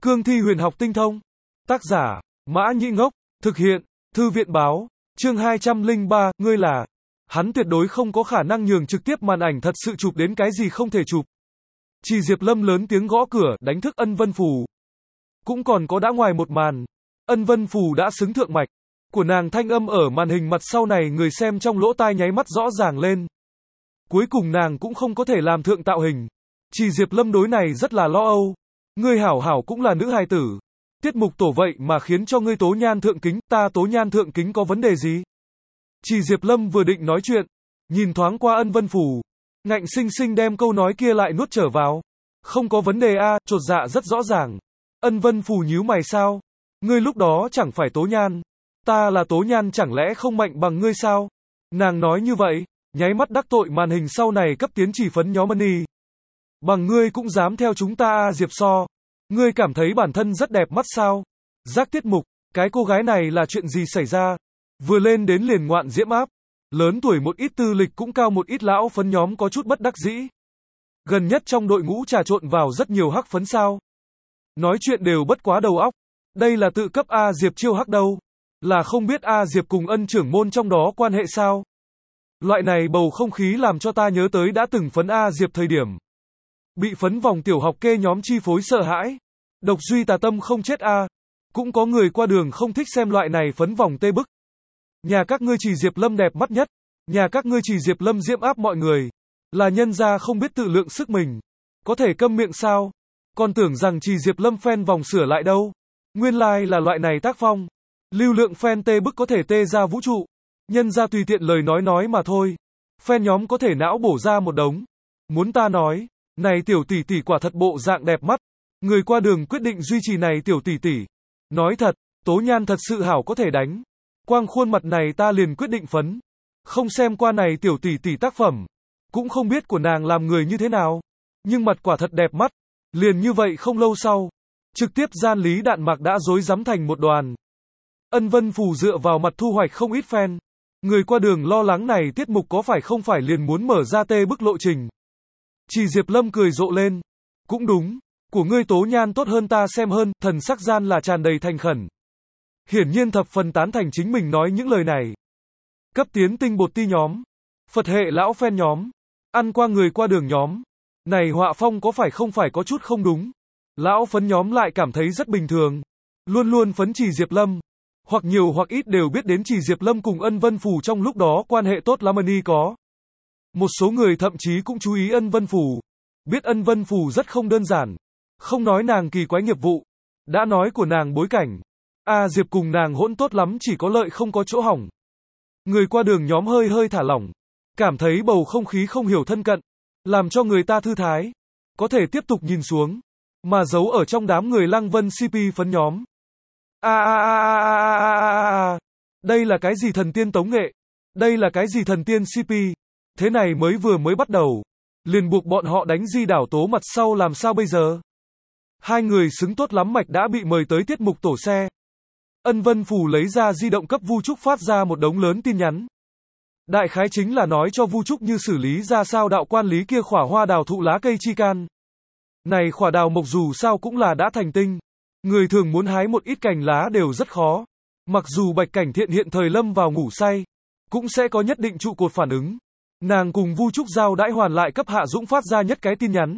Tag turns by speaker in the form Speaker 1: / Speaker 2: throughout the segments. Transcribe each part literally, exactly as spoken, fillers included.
Speaker 1: Cương thi huyền học tinh thông. Tác giả, Mã Nhĩ Ngốc. Thực hiện, Thư viện báo. Chương hai trăm lẻ ba, ngươi là. Hắn tuyệt đối không có khả năng nhường trực tiếp màn ảnh thật sự chụp đến cái gì không thể chụp. Chỉ Diệp Lâm lớn tiếng gõ cửa, đánh thức Ân Vân Phù. Cũng còn có đã ngoài một màn. Ân Vân Phù đã xứng thượng mạch. Của nàng thanh âm ở màn hình mặt sau này người xem trong lỗ tai nháy mắt rõ ràng lên. Cuối cùng nàng cũng không có thể làm thượng tạo hình. Chỉ Diệp Lâm đối này rất là lo âu. Ngươi hảo hảo cũng là nữ hài tử. Tiết mục tổ vậy mà khiến cho ngươi tố nhan thượng kính, ta tố nhan thượng kính có vấn đề gì? Chỉ Diệp Lâm vừa định nói chuyện, nhìn thoáng qua Ân Vân Phù, ngạnh sinh sinh đem câu nói kia lại nuốt trở vào. Không có vấn đề a, chột dạ rất rõ ràng. Ân Vân Phù nhíu mày sao? Ngươi lúc đó chẳng phải tố nhan. Ta là tố nhan chẳng lẽ không mạnh bằng ngươi sao? Nàng nói như vậy, nháy mắt đắc tội màn hình sau này cấp tiến chỉ phấn nhóm Money. Bằng ngươi cũng dám theo chúng ta a Diệp So. Ngươi cảm thấy bản thân rất đẹp mắt sao? Giác tiết mục, cái cô gái này là chuyện gì xảy ra? Vừa lên đến liền ngoạn diễm áp. Lớn tuổi một ít tư lịch cũng cao một ít lão phấn nhóm có chút bất đắc dĩ. Gần nhất trong đội ngũ trà trộn vào rất nhiều hắc phấn sao? Nói chuyện đều bất quá đầu óc. Đây là tự cấp A Diệp chiêu hắc đâu? Là không biết A Diệp cùng Ân trưởng môn trong đó quan hệ sao? Loại này bầu không khí làm cho ta nhớ tới đã từng phấn A Diệp thời điểm. Bị phấn vòng tiểu học kê nhóm chi phối sợ hãi. Độc duy tà tâm không chết a. Cũng có người qua đường không thích xem loại này phấn vòng tê bức. Nhà các ngươi chỉ Diệp Lâm đẹp mắt nhất. Nhà các ngươi chỉ Diệp Lâm diễm áp mọi người. Là nhân gia không biết tự lượng sức mình. Có thể câm miệng sao? Còn tưởng rằng chỉ Diệp Lâm fan vòng sửa lại đâu. Nguyên lai like là loại này tác phong. Lưu lượng fan tê bức có thể tê ra vũ trụ. Nhân gia tùy tiện lời nói nói mà thôi. Fan nhóm có thể não bổ ra một đống. Muốn ta nói. Này tiểu tỷ tỷ quả thật bộ dạng đẹp mắt. Người qua đường quyết định duy trì này tiểu tỷ tỷ. Nói thật, tố nhan thật sự hảo có thể đánh. Quang khuôn mặt này ta liền quyết định phấn. Không xem qua này tiểu tỷ tỷ tác phẩm. Cũng không biết của nàng làm người như thế nào. Nhưng mặt quả thật đẹp mắt. Liền như vậy không lâu sau. Trực tiếp gian lý đạn mạc đã rối rắm thành một đoàn. Ân Vân Phù dựa vào mặt thu hoạch không ít fan. Người qua đường lo lắng này tiết mục có phải không phải liền muốn mở ra tê bức lộ trình. Chỉ Diệp Lâm cười rộ lên. Cũng đúng, của ngươi tố nhan tốt hơn ta xem hơn, thần sắc gian là tràn đầy thành khẩn. Hiển nhiên thập phần tán thành chính mình nói những lời này. Cấp tiến tinh bột ti nhóm, Phật hệ lão phen nhóm, ăn qua người qua đường nhóm. Này họa phong có phải không phải có chút không đúng. Lão phấn nhóm lại cảm thấy rất bình thường. Luôn luôn phấn Chỉ Diệp Lâm. Hoặc nhiều hoặc ít đều biết đến Chỉ Diệp Lâm cùng Ân Vân Phù trong lúc đó quan hệ tốt lắm đi có. Một số người thậm chí cũng chú ý Ân Vân Phù. Biết Ân Vân Phù rất không đơn giản. Không nói nàng kỳ quái nghiệp vụ. Đã nói của nàng bối cảnh. A Diệp cùng nàng hỗn tốt lắm chỉ có lợi không có chỗ hỏng. Người qua đường nhóm hơi hơi thả lỏng. Cảm thấy bầu không khí không hiểu thân cận. Làm cho người ta thư thái. Có thể tiếp tục nhìn xuống. Mà giấu ở trong đám người Lăng Vân xê pê phấn nhóm. A a a a a a a a. Đây là cái gì thần tiên tống nghệ? Đây là cái gì thần tiên xê pê? Thế này mới vừa mới bắt đầu. Liền buộc bọn họ đánh di đảo tố mặt sau làm sao bây giờ? Hai người xứng tốt lắm mạch đã bị mời tới tiết mục tổ xe. Ân Vân Phù lấy ra di động cấp Vu Trúc phát ra một đống lớn tin nhắn. Đại khái chính là nói cho Vu Trúc như xử lý ra sao đạo quan lý kia khỏa hoa đào thụ lá cây chi can. Này khỏa đào mộc dù sao cũng là đã thành tinh. Người thường muốn hái một ít cành lá đều rất khó. Mặc dù Bạch Cảnh Thiện hiện thời lâm vào ngủ say, cũng sẽ có nhất định trụ cột phản ứng. Nàng cùng Vu Trúc giao đãi hoàn lại cấp Hạ Dũng phát ra nhất cái tin nhắn.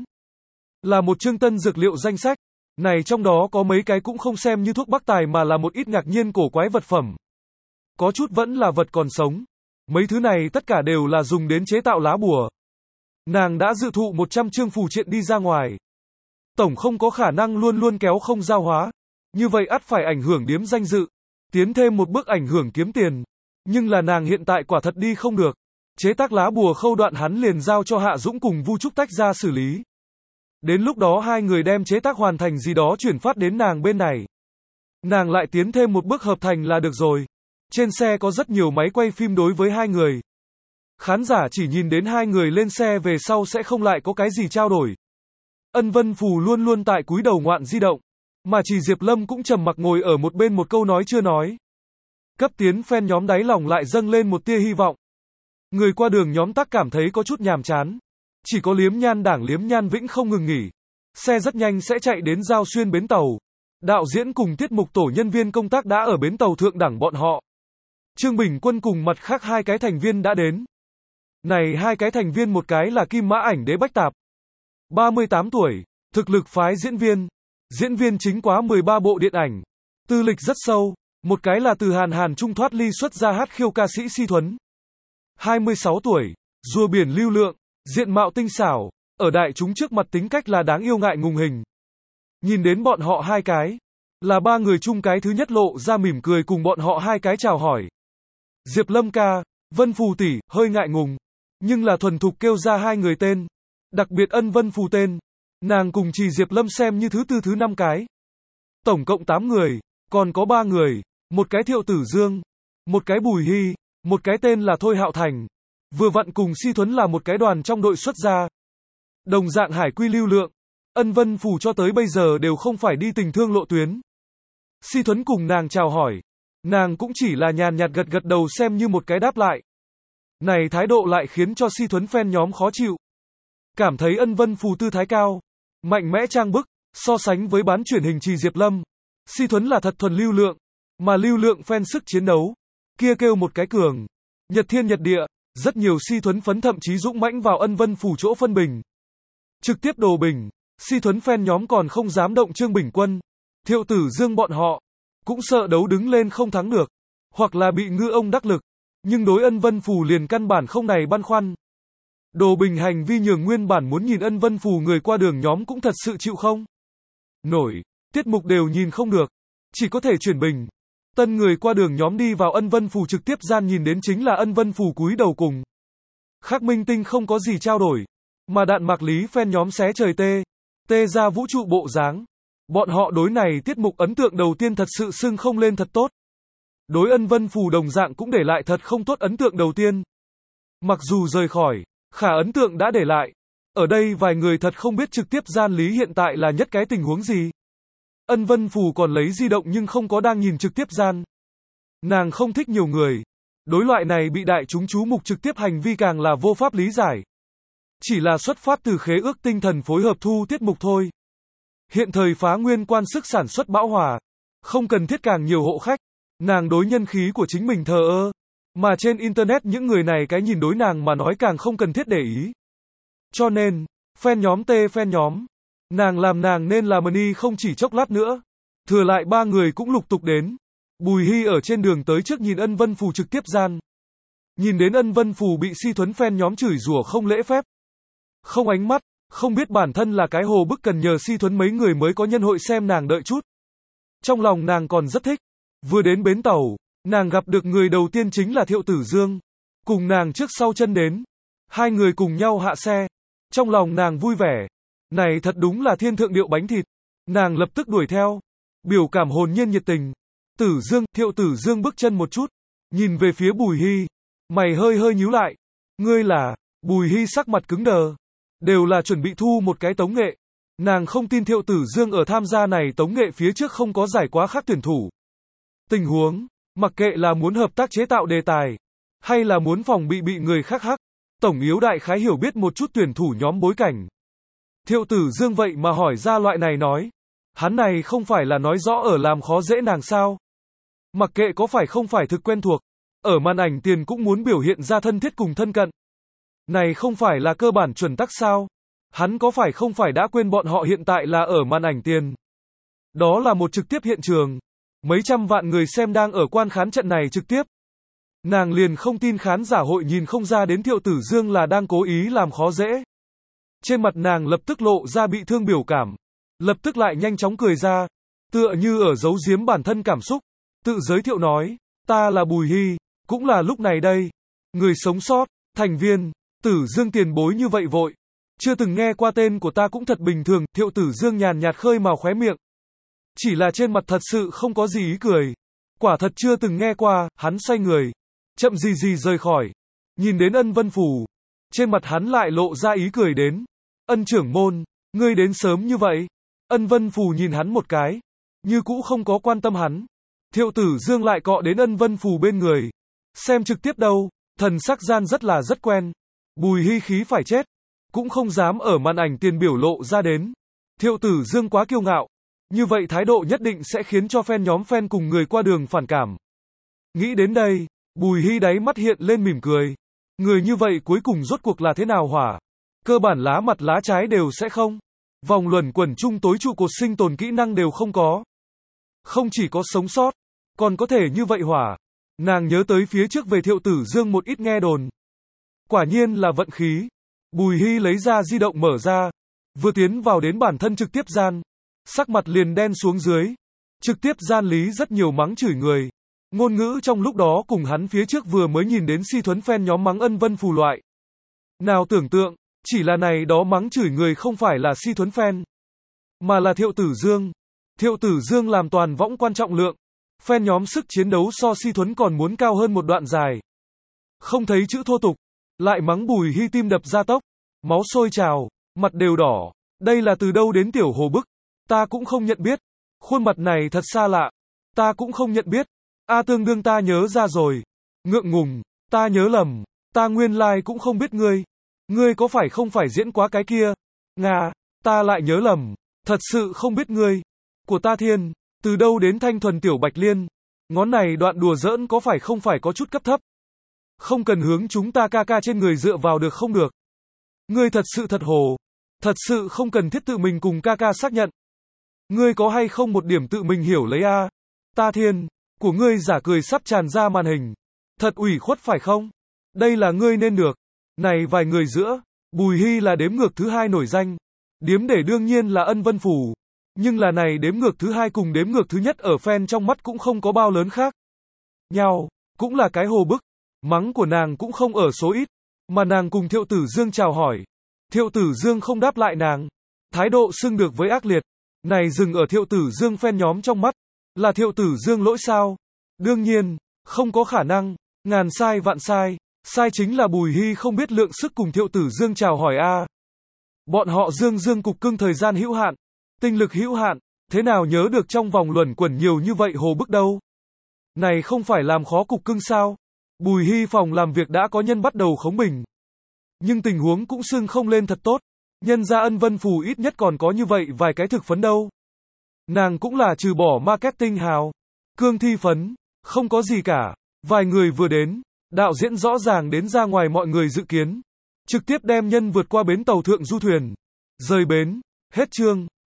Speaker 1: Là một chương tân dược liệu danh sách. Này trong đó có mấy cái cũng không xem như thuốc bắc tài mà là một ít ngạc nhiên cổ quái vật phẩm. Có chút vẫn là vật còn sống. Mấy thứ này tất cả đều là dùng đến chế tạo lá bùa. Nàng đã dự thụ một trăm chương phù triện đi ra ngoài. Tổng không có khả năng luôn luôn kéo không giao hóa. Như vậy ắt phải ảnh hưởng điếm danh dự. Tiến thêm một bước ảnh hưởng kiếm tiền. Nhưng là nàng hiện tại quả thật đi không được. Chế tác lá bùa khâu đoạn hắn liền giao cho Hạ Dũng cùng Vu Trúc tách ra xử lý. Đến lúc đó hai người đem chế tác hoàn thành gì đó chuyển phát đến nàng bên này. Nàng lại tiến thêm một bước hợp thành là được rồi. Trên xe có rất nhiều máy quay phim đối với hai người. Khán giả chỉ nhìn đến hai người lên xe về sau sẽ không lại có cái gì trao đổi. Ân Vân Phù luôn luôn tại cúi đầu ngoạn di động. Mà chỉ Diệp Lâm cũng trầm mặc ngồi ở một bên một câu nói chưa nói. Cấp tiến fan nhóm đáy lòng lại dâng lên một tia hy vọng. Người qua đường nhóm tác cảm thấy có chút nhàm chán. Chỉ có liếm nhan đảng liếm nhan vĩnh không ngừng nghỉ. Xe rất nhanh sẽ chạy đến Giao Xuyên bến tàu. Đạo diễn cùng tiết mục tổ nhân viên công tác đã ở bến tàu thượng đẳng bọn họ. Trương Bình Quân cùng mặt khác hai cái thành viên đã đến. Này hai cái thành viên một cái là Kim Mã Ảnh Đế Bách Tạp, ba mươi tám tuổi, thực lực phái diễn viên, diễn viên chính quá mười ba bộ điện ảnh, tư lịch rất sâu, một cái là từ Hàn Hàn Trung thoát ly xuất ra hát khiêu ca sĩ Si Thuấn, hai mươi sáu tuổi, rùa biển lưu lượng, diện mạo tinh xảo, ở đại chúng trước mặt tính cách là đáng yêu ngại ngùng hình. Nhìn đến bọn họ hai cái, là ba người chung cái thứ nhất lộ ra mỉm cười cùng bọn họ hai cái chào hỏi. Diệp Lâm ca, Vân Phù tỷ, hơi ngại ngùng, nhưng là thuần thục kêu ra hai người tên, đặc biệt ân Vân Phù tên, nàng cùng chỉ Diệp Lâm xem như thứ tư thứ năm cái. Tổng cộng tám người, còn có ba người, một cái Thiệu Tử Dương, một cái Bùi Hy, một cái tên là Thôi Hạo Thành, vừa vặn cùng Si Thuấn là một cái đoàn trong đội xuất gia. Đồng dạng hải quy lưu lượng, ân Vân Phù cho tới bây giờ đều không phải đi tình thương lộ tuyến. Si Thuấn cùng nàng chào hỏi, nàng cũng chỉ là nhàn nhạt gật gật đầu xem như một cái đáp lại. Này thái độ lại khiến cho Si Thuấn fan nhóm khó chịu. Cảm thấy ân Vân Phù tư thái cao, mạnh mẽ trang bức, so sánh với bán truyền hình trì Diệp Lâm, Si Thuấn là thật thuần lưu lượng, mà lưu lượng fan sức chiến đấu, kia kêu một cái cường, nhật thiên nhật địa, rất nhiều Si Thuấn phấn thậm chí dũng mãnh vào ân Vân Phù chỗ phân bình. Trực tiếp đồ bình, Si Thuấn fan nhóm còn không dám động Trương Bình Quân, Thiệu Tử Dương bọn họ, cũng sợ đấu đứng lên không thắng được, hoặc là bị ngư ông đắc lực, nhưng đối ân Vân Phù liền căn bản không này băn khoăn. Đồ bình hành vi nhường nguyên bản muốn nhìn ân Vân Phù người qua đường nhóm cũng thật sự chịu không nổi, tiết mục đều nhìn không được, chỉ có thể chuyển bình. Tân người qua đường nhóm đi vào ân Vân Phù trực tiếp gian nhìn đến chính là ân Vân Phù cúi đầu cùng khác minh tinh không có gì trao đổi, mà đạn mạc lý fan nhóm xé trời tê, tê ra vũ trụ bộ dáng. Bọn họ đối này tiết mục ấn tượng đầu tiên thật sự xưng không lên thật tốt. Đối ân Vân Phù đồng dạng cũng để lại thật không tốt ấn tượng đầu tiên. Mặc dù rời khỏi, khả ấn tượng đã để lại. Ở đây vài người thật không biết trực tiếp gian lý hiện tại là nhất cái tình huống gì. Ân Vân Phù còn lấy di động nhưng không có đang nhìn trực tiếp gian. Nàng không thích nhiều người. Đối loại này bị đại chúng chú mục trực tiếp hành vi càng là vô pháp lý giải. Chỉ là xuất phát từ khế ước tinh thần phối hợp thu tiết mục thôi. Hiện thời phá nguyên quan sức sản xuất bão hòa, không cần thiết càng nhiều hộ khách, nàng đối nhân khí của chính mình thờ ơ, mà trên internet những người này cái nhìn đối nàng mà nói càng không cần thiết để ý. Cho nên, fan nhóm tê fan nhóm, nàng làm nàng nên làm money không chỉ chốc lát nữa. Thừa lại ba người cũng lục tục đến. Bùi Hy ở trên đường tới trước nhìn ân Vân Phù trực tiếp gian. Nhìn đến ân Vân Phù bị Si Thuấn fan nhóm chửi rủa không lễ phép, không ánh mắt, không biết bản thân là cái hồ bức cần nhờ Si Thuấn mấy người mới có nhân hội xem nàng đợi chút. Trong lòng nàng còn rất thích. Vừa đến bến tàu, nàng gặp được người đầu tiên chính là Thiệu Tử Dương. Cùng nàng trước sau chân đến. Hai người cùng nhau hạ xe. Trong lòng nàng vui vẻ. Này thật đúng là thiên thượng điệu bánh thịt. Nàng lập tức đuổi theo. Biểu cảm hồn nhiên nhiệt tình. Tử Dương, Thiệu Tử Dương bước chân một chút. Nhìn về phía Bùi Hy. Mày hơi hơi nhíu lại. Ngươi là, Bùi Hy sắc mặt cứng đờ. Đều là chuẩn bị thu một cái tống nghệ. Nàng không tin Thiệu Tử Dương ở tham gia này tống nghệ phía trước không có giải quá khác tuyển thủ. Tình huống, mặc kệ là muốn hợp tác chế tạo đề tài, hay là muốn phòng bị bị người khác hắc, tổng yếu đại khái hiểu biết một chút tuyển thủ nhóm bối cảnh. Thiệu Tử Dương vậy mà hỏi ra loại này nói. Hắn này không phải là nói rõ ở làm khó dễ nàng sao. Mặc kệ có phải không phải thực quen thuộc, ở màn ảnh tiền cũng muốn biểu hiện ra thân thiết cùng thân cận. Này không phải là cơ bản chuẩn tắc sao? Hắn có phải không phải đã quên bọn họ hiện tại là ở màn ảnh tiền? Đó là một trực tiếp hiện trường. Mấy trăm vạn người xem đang ở quan khán trận này trực tiếp. Nàng liền không tin khán giả hội nhìn không ra đến Thiệu Tử Dương là đang cố ý làm khó dễ. Trên mặt nàng lập tức lộ ra bị thương biểu cảm. Lập tức lại nhanh chóng cười ra. Tựa như ở giấu giếm bản thân cảm xúc. Tự giới thiệu nói. Ta là Bùi Hy. Cũng là lúc này đây. Người sống sót. Thành viên. Tử Dương tiền bối như vậy vội. Chưa từng nghe qua tên của ta cũng thật bình thường. Thiệu Tử Dương nhàn nhạt khơi mào khóe miệng. Chỉ là trên mặt thật sự không có gì ý cười. Quả thật chưa từng nghe qua. Hắn xoay người. Chậm gì gì rời khỏi. Nhìn đến ân Vân Phù. Trên mặt hắn lại lộ ra ý cười đến. Ân trưởng môn. Ngươi đến sớm như vậy. Ân Vân Phù nhìn hắn một cái. Như cũ không có quan tâm hắn. Thiệu Tử Dương lại cọ đến ân Vân Phù bên người. Xem trực tiếp đâu. Thần sắc gian rất là rất quen. Bùi Hy khí phải chết. Cũng không dám ở màn ảnh tiền biểu lộ ra đến. Thiệu Tử Dương quá kiêu ngạo. Như vậy thái độ nhất định sẽ khiến cho fan nhóm fan cùng người qua đường phản cảm. Nghĩ đến đây, Bùi Hy đáy mắt hiện lên mỉm cười. Người như vậy cuối cùng rốt cuộc là thế nào hỏa? Cơ bản lá mặt lá trái đều sẽ không. Vòng luẩn quẩn chung tối trụ cột sinh tồn kỹ năng đều không có. Không chỉ có sống sót, còn có thể như vậy hỏa. Nàng nhớ tới phía trước về Thiệu Tử Dương một ít nghe đồn. Quả nhiên là vận khí. Bùi Hy lấy ra di động mở ra. Vừa tiến vào đến bản thân trực tiếp gian. Sắc mặt liền đen xuống dưới. Trực tiếp gian lý rất nhiều mắng chửi người. Ngôn ngữ trong lúc đó cùng hắn phía trước vừa mới nhìn đến si thuấn fan nhóm mắng Ân Vân Phù loại. Nào tưởng tượng, chỉ là này đó mắng chửi người không phải là si thuấn fan, mà là Thiệu Tử Dương. Thiệu Tử Dương làm toàn võng quan trọng lượng. Fan nhóm sức chiến đấu so si thuấn còn muốn cao hơn một đoạn dài. Không thấy chữ thô tục, lại mắng Bùi Hy tim đập ra tốc. Máu sôi trào, mặt đều đỏ. Đây là từ đâu đến tiểu hồ bức? Ta cũng không nhận biết. Khuôn mặt này thật xa lạ. Ta cũng không nhận biết. A tương đương ta nhớ ra rồi. Ngượng ngùng, ta nhớ lầm. Ta nguyên lai like cũng không biết ngươi. Ngươi có phải không phải diễn quá cái kia? Nga, ta lại nhớ lầm. Thật sự không biết ngươi. Của ta thiên, từ đâu đến thanh thuần tiểu Bạch Liên? Ngón này đoạn đùa giỡn có phải không phải có chút cấp thấp? Không cần hướng chúng ta ca ca trên người dựa vào được không được? Ngươi thật sự thật hồ. Thật sự không cần thiết tự mình cùng ca ca xác nhận. Ngươi có hay không một điểm tự mình hiểu lấy a? Ta thiên, của ngươi giả cười sắp tràn ra màn hình. Thật ủy khuất phải không? Đây là ngươi nên được. Này vài người giữa, Bùi Hy là đếm ngược thứ hai nổi danh. Điếm để đương nhiên là Ân Vân Phủ. Nhưng là này đếm ngược thứ hai cùng đếm ngược thứ nhất ở fan trong mắt cũng không có bao lớn khác nhau, cũng là cái hồ bức. Mắng của nàng cũng không ở số ít, mà nàng cùng Thiệu Tử Dương chào hỏi. Thiệu Tử Dương không đáp lại nàng. Thái độ xưng được với ác liệt. Này dừng ở Thiệu Tử Dương fan nhóm trong mắt. Là Thiệu Tử Dương lỗi sao? Đương nhiên, không có khả năng. Ngàn sai vạn sai. Sai chính là Bùi Hy không biết lượng sức cùng Thiệu Tử Dương chào hỏi a. Bọn họ Dương Dương cục cưng thời gian hữu hạn. Tinh lực hữu hạn. Thế nào nhớ được trong vòng luẩn quẩn nhiều như vậy hồ bức đâu? Này không phải làm khó cục cưng sao? Bùi Hy phòng làm việc đã có nhân bắt đầu khống mình. Nhưng tình huống cũng xưng không lên thật tốt. Nhân ra Ân Vân Phù ít nhất còn có như vậy vài cái thực phấn đâu. Nàng cũng là trừ bỏ marketing hào. Cương thi phấn. Không có gì cả. Vài người vừa đến. Đạo diễn rõ ràng đến ra ngoài mọi người dự kiến. Trực tiếp đem nhân vượt qua bến tàu thượng du thuyền. Rời bến. Hết chương.